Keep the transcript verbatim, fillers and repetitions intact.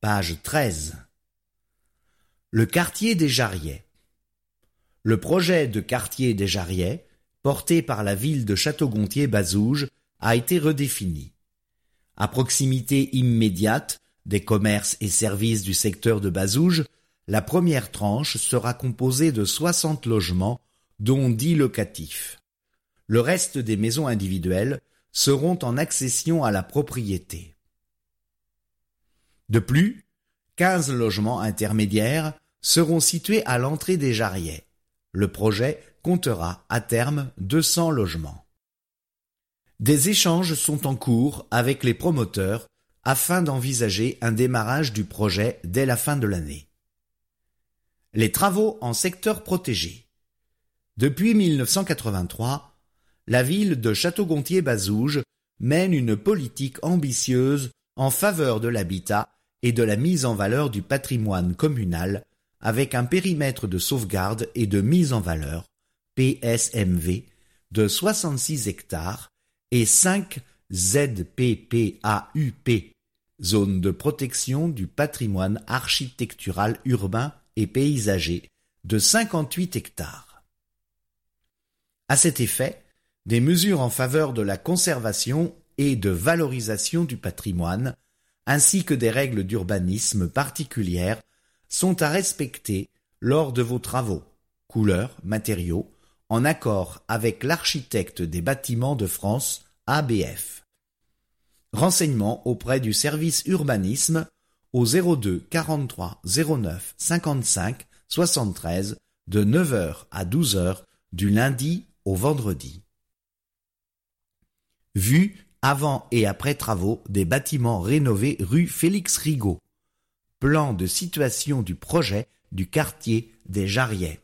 page treize. Le quartier des Jarriais. Le projet de quartier des Jarriais, porté par la ville de Château-Gontier-Bazouges, a été redéfini. À proximité immédiate des commerces et services du secteur de Bazouges, la première tranche sera composée de soixante logements, dont dix locatifs. Le reste des maisons individuelles seront en accession à la propriété. De plus, quinze logements intermédiaires seront situés à l'entrée des Jarriais. Le projet comptera à terme deux cents logements. Des échanges sont en cours avec les promoteurs afin d'envisager un démarrage du projet dès la fin de l'année. Les travaux en secteur protégé. Depuis mille neuf cent quatre-vingt-trois, la ville de Château-Gontier-Bazouges mène une politique ambitieuse en faveur de l'habitat et de la mise en valeur du patrimoine communal avec un périmètre de sauvegarde et de mise en valeur, P S M V, de soixante-six hectares et cinq Z P P A U P, zone de protection du patrimoine architectural urbain et paysager, de cinquante-huit hectares. À cet effet, des mesures en faveur de la conservation et de valorisation du patrimoine, ainsi que des règles d'urbanisme particulières, sont à respecter lors de vos travaux, couleurs, matériaux, en accord avec l'architecte des bâtiments de France, A B F. Renseignements auprès du service urbanisme au zéro deux quarante-trois zéro neuf cinquante-cinq soixante-treize de neuf heures à douze heures du lundi au vendredi. Vue avant et après travaux des bâtiments rénovés rue Félix Rigaud. Plan de situation du projet du quartier des Jarriais.